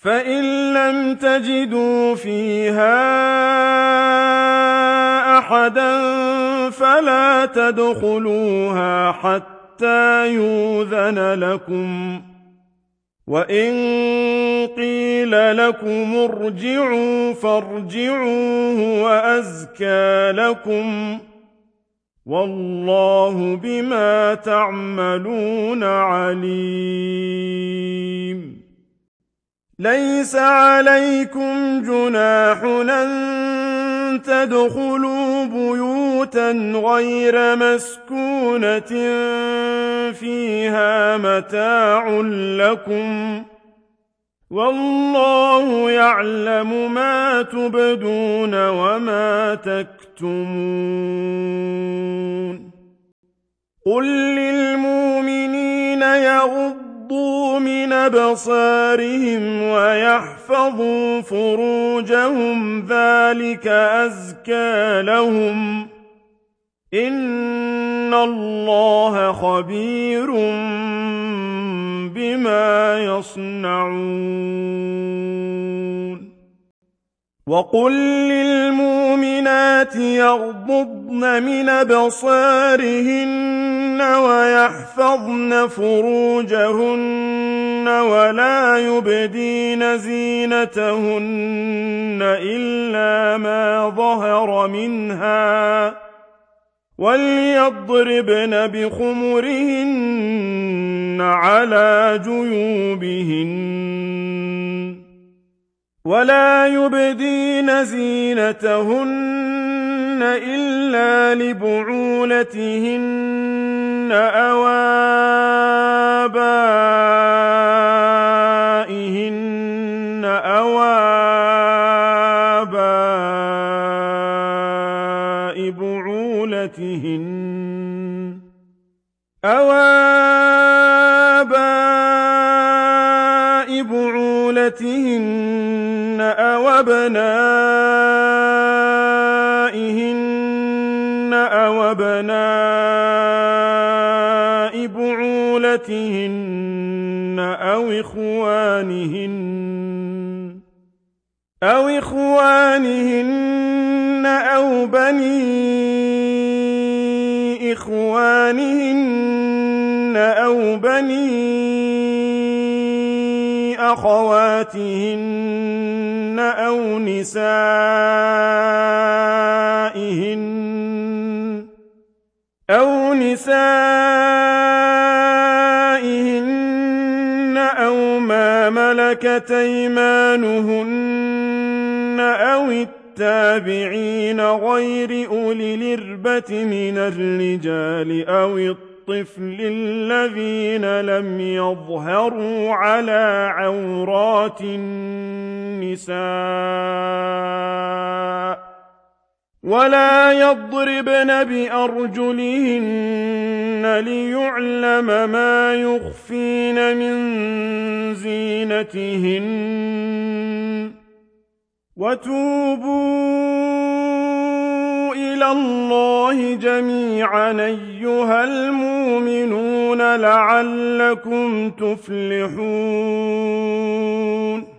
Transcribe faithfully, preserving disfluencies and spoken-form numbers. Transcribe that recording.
فإن لم تجدوا فيها أحدا فلا تدخلوها حتى يؤذن لكم، وإن قيل لكم ارجعوا فارجعوا هو أزكى لكم، والله بما تعملون عليم. ليس عليكم جناح أن تدخلوا بيوتا غير مسكونة فيها متاع لكم، والله يعلم ما تبدون وما تكتمون. قل للمؤمنين يغضوا من أبصارهم ويحفظوا فروجهم ذلك أزكى لهم، إن الله خبير بما يصنعون. وقل للمؤمنات يغضضن من أبصارهن ويحفظن فروجهن ولا يبدين زينتهن إلا ما ظهر منها، وليضربن بخمرهن على جيوبهن، ولا يبدين زينتهن إلا لبعولتهن أو آبائهن أو آباء بعولتهن أو آباء بعولتهن أو أبنائهن أو أبناء بعولتهن أو إخوانهن أو إخوانهن أو بني إخوانهن أو بني أخواتهن أو نسائهن أو نسائهن أو ما ملكت أيمانهن أو التابعين غير أولي الإربة من الرجال أو الطفل الذين لم يظهروا على عورات النساء، ولا يضربن بأرجلهن ليعلم ما يخفين من زينتهن. وتوبوا إلى الله جميعا أيها المؤمنون لعلكم تفلحون.